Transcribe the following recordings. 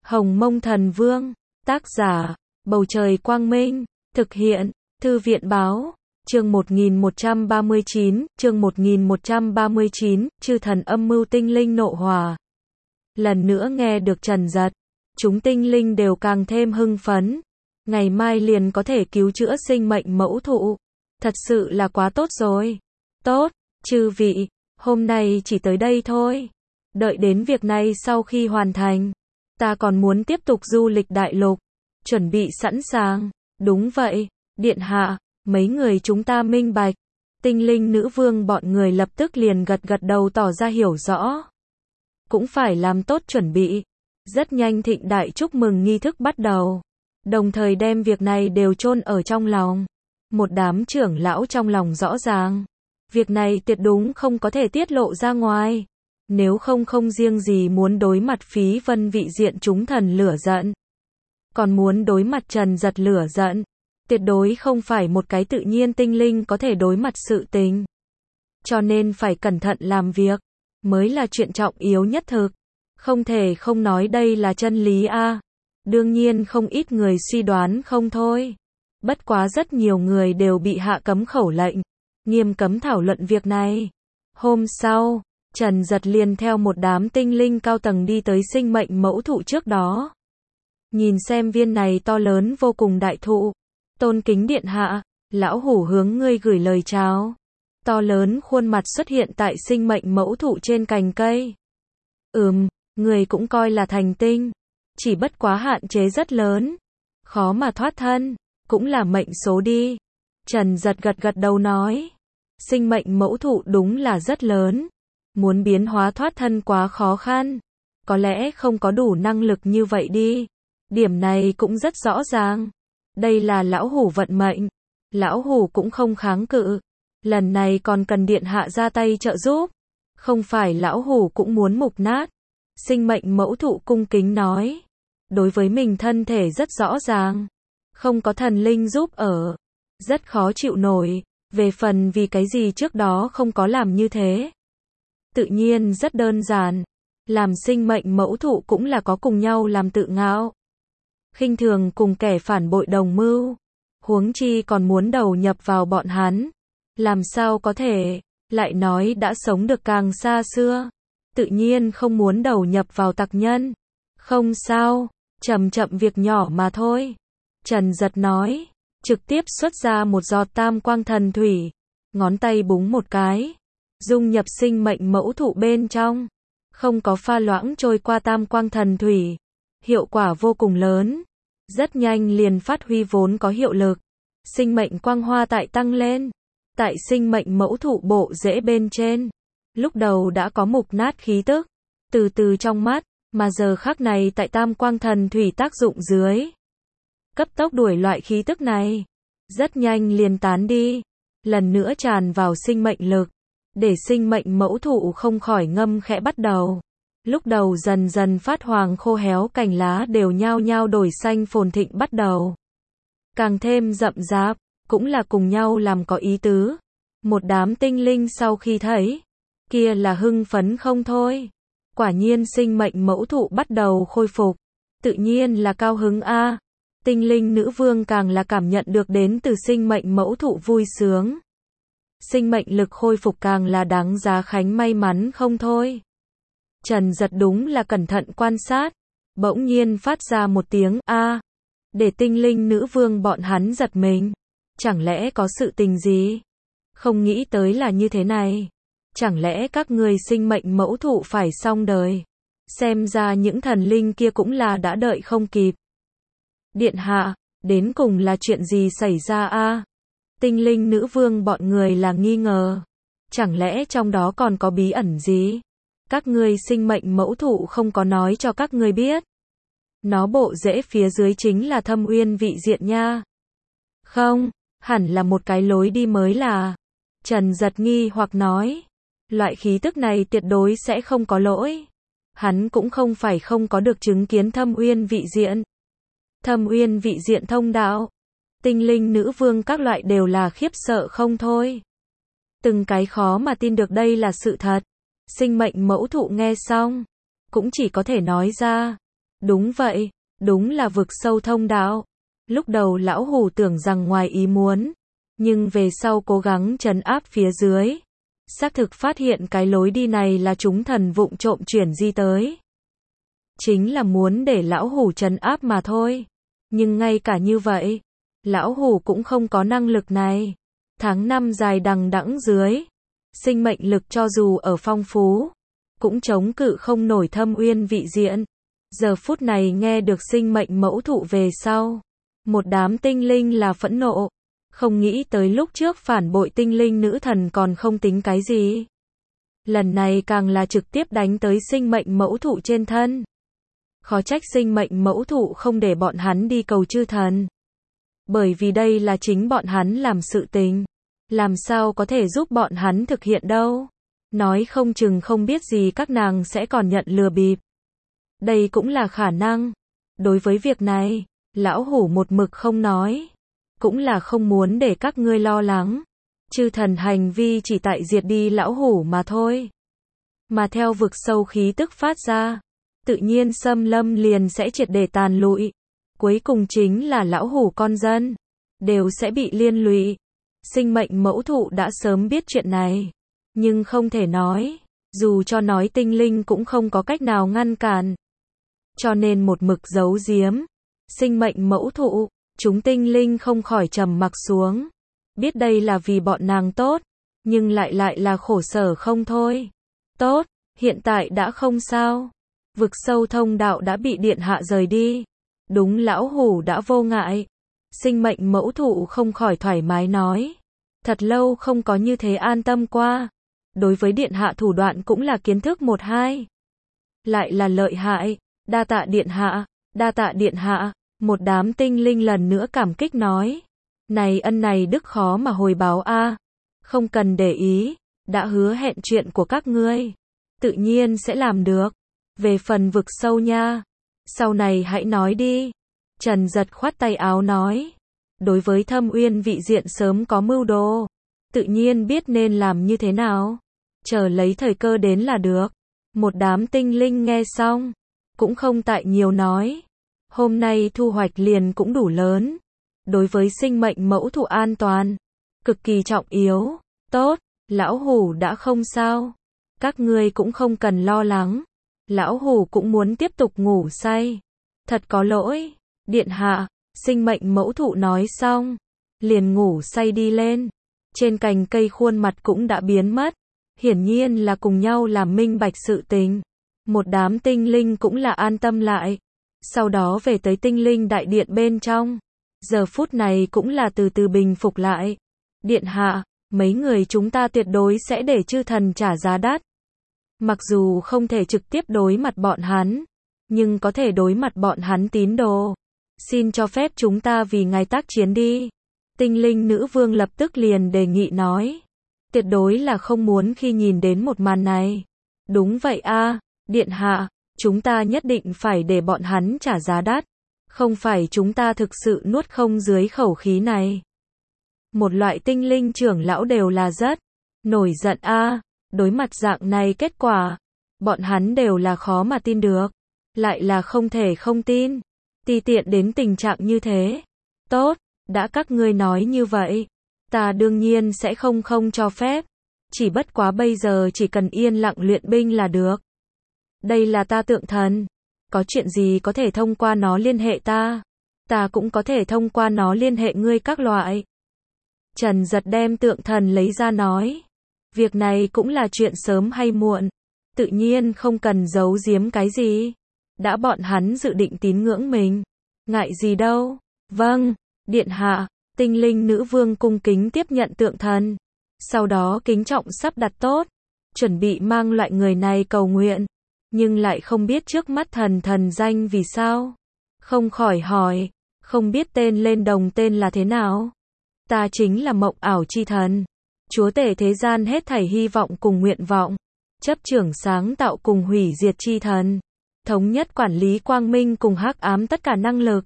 Hồng Mông Thần Vương, tác giả, Bầu Trời Quang Minh, thực hiện, Thư viện Báo, chương 1139, chư thần âm mưu tinh linh nộ hòa. Lần nữa nghe được Trần Dật, chúng tinh linh đều càng thêm hưng phấn. Ngày mai liền có thể cứu chữa sinh mệnh mẫu thụ. Thật sự là quá tốt rồi. Tốt, chư vị, hôm nay chỉ tới đây thôi. Đợi đến việc này sau khi hoàn thành, ta còn muốn tiếp tục du lịch đại lục. Chuẩn bị sẵn sàng. Đúng vậy, điện hạ, mấy người chúng ta minh bạch. Tinh linh nữ vương bọn người lập tức liền gật gật đầu tỏ ra hiểu rõ. Cũng phải làm tốt chuẩn bị. Rất nhanh thịnh đại chúc mừng nghi thức bắt đầu. Đồng thời đem việc này đều chôn ở trong lòng. Một đám trưởng lão trong lòng rõ ràng. Việc này tuyệt đúng không có thể tiết lộ ra ngoài. Nếu không riêng gì muốn đối mặt Phí Vân vị diện chúng thần lửa giận. Còn muốn đối mặt Trần Dật lửa giận. Tuyệt đối không phải một cái tự nhiên tinh linh có thể đối mặt sự tình. Cho nên phải cẩn thận làm việc. Mới là chuyện trọng yếu nhất thực. Không thể không nói đây là chân lý a. Đương nhiên không ít người suy đoán không thôi. Bất quá rất nhiều người đều bị hạ cấm khẩu lệnh. Nghiêm cấm thảo luận việc này. Hôm sau, Trần Dật liền theo một đám tinh linh cao tầng đi tới sinh mệnh mẫu thụ trước đó. Nhìn xem viên này to lớn vô cùng đại thụ. Tôn kính điện hạ, lão hủ hướng ngươi gửi lời chào. To lớn khuôn mặt xuất hiện tại sinh mệnh mẫu thụ trên cành cây. Người cũng coi là thành tinh. Chỉ bất quá hạn chế rất lớn. Khó mà thoát thân. Cũng là mệnh số đi. Trần Dật gật đầu nói. Sinh mệnh mẫu thụ đúng là rất lớn. Muốn biến hóa thoát thân quá khó khăn. Có lẽ không có đủ năng lực như vậy đi. Điểm này cũng rất rõ ràng. Đây là lão hủ vận mệnh. Lão hủ cũng không kháng cự. Lần này còn cần điện hạ ra tay trợ giúp. Không phải lão hủ cũng muốn mục nát. Sinh mệnh mẫu thụ cung kính nói. Đối với mình thân thể rất rõ ràng. Không có thần linh giúp ở. Rất khó chịu nổi. Về phần vì cái gì trước đó không có làm như thế. Tự nhiên rất đơn giản. Làm sinh mệnh mẫu thụ cũng là có cùng nhau làm tự ngạo. Khinh thường cùng kẻ phản bội đồng mưu. Huống chi còn muốn đầu nhập vào bọn hắn. Làm sao có thể. Lại nói đã sống được càng xa xưa. Tự nhiên không muốn đầu nhập vào tặc nhân. Không sao. Chậm việc nhỏ mà thôi. Trần Dật nói. Trực tiếp xuất ra một giọt tam quang thần thủy. Ngón tay búng một cái. Dung nhập sinh mệnh mẫu thụ bên trong. Không có pha loãng trôi qua tam quang thần thủy. Hiệu quả vô cùng lớn. Rất nhanh liền phát huy vốn có hiệu lực. Sinh mệnh quang hoa tại tăng lên. Tại sinh mệnh mẫu thụ bộ rễ bên trên. Lúc đầu đã có mục nát khí tức. Từ từ trong mắt. Mà giờ khắc này tại tam quang thần thủy tác dụng dưới. Cấp tốc đuổi loại khí tức này. Rất nhanh liền tán đi. Lần nữa tràn vào sinh mệnh lực. Để sinh mệnh mẫu thụ không khỏi ngâm khẽ bắt đầu. Lúc đầu dần dần phát hoàng khô héo cành lá đều nhao nhao đổi xanh phồn thịnh bắt đầu. Càng thêm rậm rạp, cũng là cùng nhau làm có ý tứ. Một đám tinh linh sau khi thấy, kia là hưng phấn không thôi. Quả nhiên sinh mệnh mẫu thụ bắt đầu khôi phục. Tự nhiên là cao hứng a. Tinh linh nữ vương càng là cảm nhận được đến từ sinh mệnh mẫu thụ vui sướng. Sinh mệnh lực khôi phục càng là đáng giá khánh may mắn không thôi. Trần Dật đúng là cẩn thận quan sát. Bỗng nhiên phát ra một tiếng a. Để tinh linh nữ vương bọn hắn giật mình. Chẳng lẽ có sự tình gì? Không nghĩ tới là như thế này. Chẳng lẽ các người sinh mệnh mẫu thụ phải xong đời? Xem ra những thần linh kia cũng là đã đợi không kịp. Điện hạ, đến cùng là chuyện gì xảy ra a? Tinh linh nữ vương bọn người là nghi ngờ. Chẳng lẽ trong đó còn có bí ẩn gì? Các ngươi sinh mệnh mẫu thụ không có nói cho các ngươi biết. Nó bộ rễ phía dưới chính là Thâm Uyên vị diện nha. Không, hẳn là một cái lối đi mới là. Trần Dật nghi hoặc nói. Loại khí tức này tuyệt đối sẽ không có lỗi. Hắn cũng không phải không có được chứng kiến Thâm Uyên vị diện. Thâm Uyên vị diện thông đạo. Tinh linh nữ vương các loại đều là khiếp sợ không thôi. Từng cái khó mà tin được đây là sự thật. Sinh mệnh mẫu thụ nghe xong. Cũng chỉ có thể nói ra. Đúng vậy, đúng là vực sâu thông đạo. Lúc đầu lão hủ tưởng rằng ngoài ý muốn, nhưng về sau cố gắng trấn áp phía dưới, xác thực phát hiện cái lối đi này là chúng thần vụng trộm chuyển di tới. Chính là muốn để lão hủ trấn áp mà thôi. Nhưng ngay cả như vậy, lão hủ cũng không có năng lực này. Tháng năm dài đằng đẵng dưới, sinh mệnh lực cho dù ở phong phú, cũng chống cự không nổi thâm uyên vị diện. Giờ phút này nghe được sinh mệnh mẫu thụ về sau, một đám tinh linh là phẫn nộ. Không nghĩ tới lúc trước phản bội tinh linh nữ thần còn không tính cái gì. Lần này càng là trực tiếp đánh tới sinh mệnh mẫu thụ trên thân. Khó trách sinh mệnh mẫu thụ không để bọn hắn đi cầu chư thần. Bởi vì đây là chính bọn hắn làm sự tình. Làm sao có thể giúp bọn hắn thực hiện đâu. Nói không chừng không biết gì các nàng sẽ còn nhận lừa bịp. Đây cũng là khả năng. Đối với việc này, lão hủ một mực không nói. Cũng là không muốn để các ngươi lo lắng. Chư thần hành vi chỉ tại diệt đi lão hủ mà thôi. Mà theo vực sâu khí tức phát ra, tự nhiên xâm lâm liền sẽ triệt để tàn lụi. Cuối cùng chính là lão hủ con dân, đều sẽ bị liên lụy. Sinh mệnh mẫu thụ đã sớm biết chuyện này, nhưng không thể nói, dù cho nói tinh linh cũng không có cách nào ngăn cản. Cho nên một mực giấu giếm. Sinh mệnh mẫu thụ, chúng tinh linh không khỏi trầm mặc xuống. Biết đây là vì bọn nàng tốt, nhưng lại là khổ sở không thôi. Tốt, hiện tại đã không sao. Vực sâu thông đạo đã bị điện hạ rời đi. Đúng lão hủ đã vô ngại. Sinh mệnh mẫu thụ không khỏi thoải mái nói. Thật lâu không có như thế an tâm qua. Đối với điện hạ thủ đoạn cũng là kiến thức một hai. Lại là lợi hại. Đa tạ điện hạ, đa tạ điện hạ. Một đám tinh linh lần nữa cảm kích nói. Này ân này đức khó mà hồi báo a. Không cần để ý, đã hứa hẹn chuyện của các ngươi. Tự nhiên sẽ làm được. Về phần vực sâu nha. Sau này hãy nói đi. Trần Giật khoát tay áo nói. Đối với thâm uyên vị diện sớm có mưu đồ. Tự nhiên biết nên làm như thế nào. Chờ lấy thời cơ đến là được. Một đám tinh linh nghe xong. Cũng không tại nhiều nói. Hôm nay thu hoạch liền cũng đủ lớn. Đối với sinh mệnh mẫu thụ an toàn. Cực kỳ trọng yếu. Tốt, lão hủ đã không sao. Các ngươi cũng không cần lo lắng. Lão hủ cũng muốn tiếp tục ngủ say. Thật có lỗi. Điện hạ, sinh mệnh mẫu thụ nói xong. Liền ngủ say đi lên. Trên cành cây khuôn mặt cũng đã biến mất. Hiển nhiên là cùng nhau làm minh bạch sự tình. Một đám tinh linh cũng là an tâm lại. Sau đó về tới tinh linh đại điện bên trong. Giờ phút này cũng là từ từ bình phục lại. Điện hạ, mấy người chúng ta tuyệt đối sẽ để chư thần trả giá đắt. Mặc dù không thể trực tiếp đối mặt bọn hắn, nhưng có thể đối mặt bọn hắn tín đồ. Xin cho phép chúng ta vì ngài tác chiến đi. Tinh linh nữ vương lập tức liền đề nghị nói. Tuyệt đối là không muốn khi nhìn đến một màn này. Đúng vậy a, điện hạ, chúng ta nhất định phải để bọn hắn trả giá đắt. Không phải chúng ta thực sự nuốt không dưới khẩu khí này. Một loại tinh linh trưởng lão đều là rất nổi giận a. Đối mặt dạng này kết quả, bọn hắn đều là khó mà tin được. Lại là không thể không tin. Ti tiện đến tình trạng như thế. Tốt, đã các ngươi nói như vậy. Ta đương nhiên sẽ không cho phép. Chỉ bất quá bây giờ chỉ cần yên lặng luyện binh là được. Đây là ta tượng thần. Có chuyện gì có thể thông qua nó liên hệ ta. Ta cũng có thể thông qua nó liên hệ ngươi các loại. Trần Giật đem tượng thần lấy ra nói. Việc này cũng là chuyện sớm hay muộn. Tự nhiên không cần giấu giếm cái gì. Đã bọn hắn dự định tín ngưỡng mình. Ngại gì đâu. Vâng, điện hạ. Tinh linh nữ vương cung kính tiếp nhận tượng thần. Sau đó kính trọng sắp đặt tốt. Chuẩn bị mang loại người này cầu nguyện. Nhưng lại không biết trước mắt thần danh vì sao. Không khỏi hỏi. Không biết tên lên đồng tên là thế nào. Ta chính là mộng ảo chi thần. Chúa tể thế gian hết thảy hy vọng cùng nguyện vọng. Chấp trưởng sáng tạo cùng hủy diệt chi thần. Thống nhất quản lý quang minh cùng hắc ám tất cả năng lực.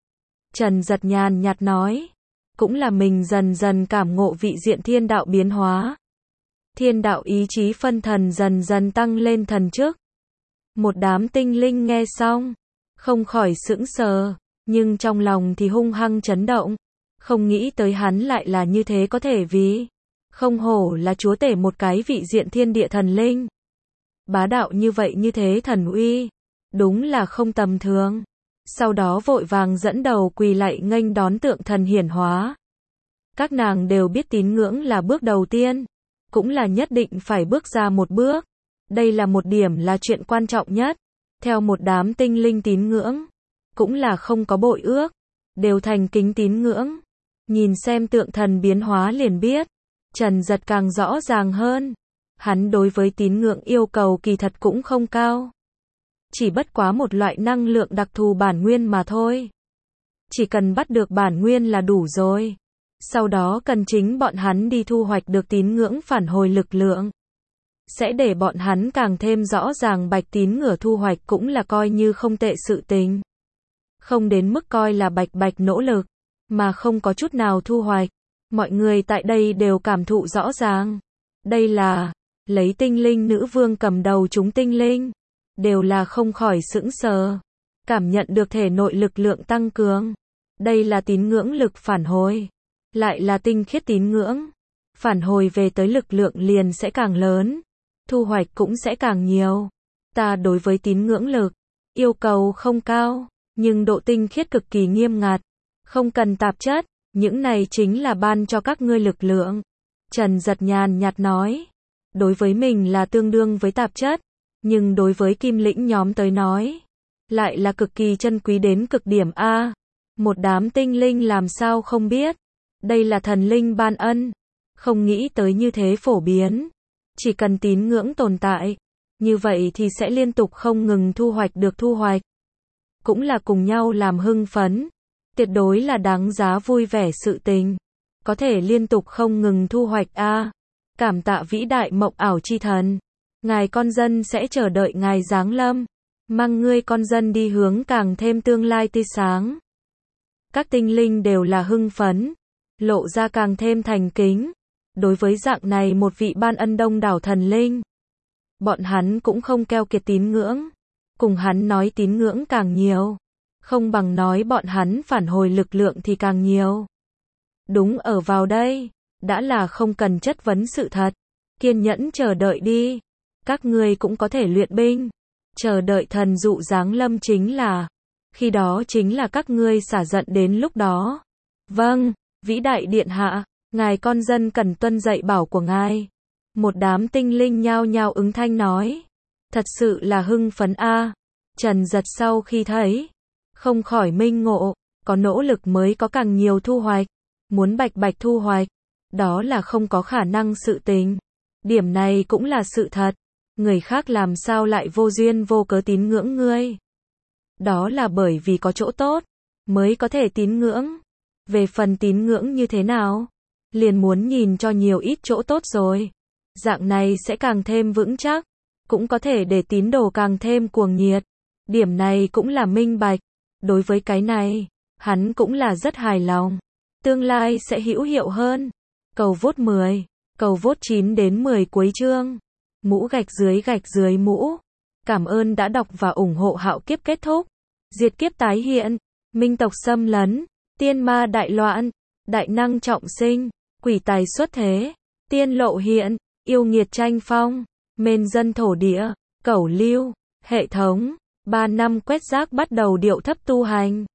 Trần Giật nhàn nhạt nói. Cũng là mình dần dần cảm ngộ vị diện thiên đạo biến hóa. Thiên đạo ý chí phân thần dần dần tăng lên thần trước. Một đám tinh linh nghe xong. không khỏi sững sờ, nhưng trong lòng thì hung hăng chấn động, không nghĩ tới hắn lại là như thế có thể vì, không hổ là chúa tể một cái vị diện thiên địa thần linh. Bá đạo như vậy như thế thần uy, đúng là không tầm thường. Sau đó vội vàng dẫn đầu quỳ lạy nghênh đón tượng thần hiển hóa. Các nàng đều biết tín ngưỡng là bước đầu tiên, cũng là nhất định phải bước ra một bước. Đây là một điểm là chuyện quan trọng nhất. Theo một đám tinh linh tín ngưỡng, cũng là không có bội ước, đều thành kính tín ngưỡng. Nhìn xem tượng thần biến hóa liền biết, Trần Giật càng rõ ràng hơn. Hắn đối với tín ngưỡng yêu cầu kỳ thật cũng không cao. Chỉ bất quá một loại năng lượng đặc thù bản nguyên mà thôi. Chỉ cần bắt được bản nguyên là đủ rồi. Sau đó cần chính bọn hắn đi thu hoạch được tín ngưỡng phản hồi lực lượng. Sẽ để bọn hắn càng thêm rõ ràng bạch tín ngửa thu hoạch cũng là coi như không tệ sự tình. Không đến mức coi là bạch bạch nỗ lực, mà không có chút nào thu hoạch. Mọi người tại đây đều cảm thụ rõ ràng. Đây là, lấy tinh linh nữ vương cầm đầu chúng tinh linh. Đều là không khỏi sững sờ. Cảm nhận được thể nội lực lượng tăng cường. Đây là tín ngưỡng lực phản hồi. Lại là tinh khiết tín ngưỡng. Phản hồi về tới lực lượng liền sẽ càng lớn. Thu hoạch cũng sẽ càng nhiều. Ta đối với tín ngưỡng lực, yêu cầu không cao, nhưng độ tinh khiết cực kỳ nghiêm ngặt. Không cần tạp chất, những này chính là ban cho các ngươi lực lượng. Trần Giật nhàn nhạt nói. Đối với mình là tương đương với tạp chất, nhưng đối với kim lĩnh nhóm tới nói, lại là cực kỳ chân quý đến cực điểm A. Một đám tinh linh làm sao không biết. Đây là thần linh ban ân. Không nghĩ tới như thế phổ biến. Chỉ cần tín ngưỡng tồn tại, như vậy thì sẽ liên tục không ngừng thu hoạch được thu hoạch. Cũng là cùng nhau làm hưng phấn. Tuyệt đối là đáng giá vui vẻ sự tình. Có thể liên tục không ngừng thu hoạch A. Cảm tạ vĩ đại mộng ảo chi thần. Ngài con dân sẽ chờ đợi ngài giáng lâm. Mang ngươi con dân đi hướng càng thêm tương lai tươi sáng. Các tinh linh đều là hưng phấn. Lộ ra càng thêm thành kính. Đối với dạng này một vị ban ân đông đảo thần linh. Bọn hắn cũng không keo kiệt tín ngưỡng. Cùng hắn nói tín ngưỡng càng nhiều. Không bằng nói bọn hắn phản hồi lực lượng thì càng nhiều. Đúng ở vào đây. Đã là không cần chất vấn sự thật. Kiên nhẫn chờ đợi đi. Các ngươi cũng có thể luyện binh. Chờ đợi thần dụ giáng lâm chính là. Khi đó chính là các ngươi xả giận đến lúc đó. Vâng, vĩ đại điện hạ. Ngài con dân cần tuân dạy bảo của ngài. Một đám tinh linh nhao nhao ứng thanh nói. Thật sự là hưng phấn a. Trần Giật sau khi thấy, không khỏi minh ngộ, có nỗ lực mới có càng nhiều thu hoạch. Muốn bạch bạch thu hoạch, đó là không có khả năng sự tình. Điểm này cũng là sự thật. Người khác làm sao lại vô duyên vô cớ tín ngưỡng ngươi. Đó là bởi vì có chỗ tốt, mới có thể tín ngưỡng. Về phần tín ngưỡng như thế nào, liền muốn nhìn cho nhiều ít chỗ tốt rồi. Dạng này sẽ càng thêm vững chắc, cũng có thể để tín đồ càng thêm cuồng nhiệt. Điểm này cũng là minh bạch. Đối với cái này, hắn cũng là rất hài lòng. Tương lai sẽ hữu hiệu hơn. Cầu vote 10, cầu vote 9 đến 10 cuối chương. Mũ gạch dưới mũ. Cảm ơn đã đọc và ủng hộ Hạo Kiếp kết thúc. Diệt kiếp tái hiện. Minh tộc xâm lấn. Tiên ma đại loạn. Đại năng trọng sinh. Quỷ tài xuất thế. Tiên lộ hiện. Yêu nghiệt tranh phong. Mên dân thổ địa. Cẩu lưu. Hệ thống. 3 năm quét rác bắt đầu điệu thấp tu hành.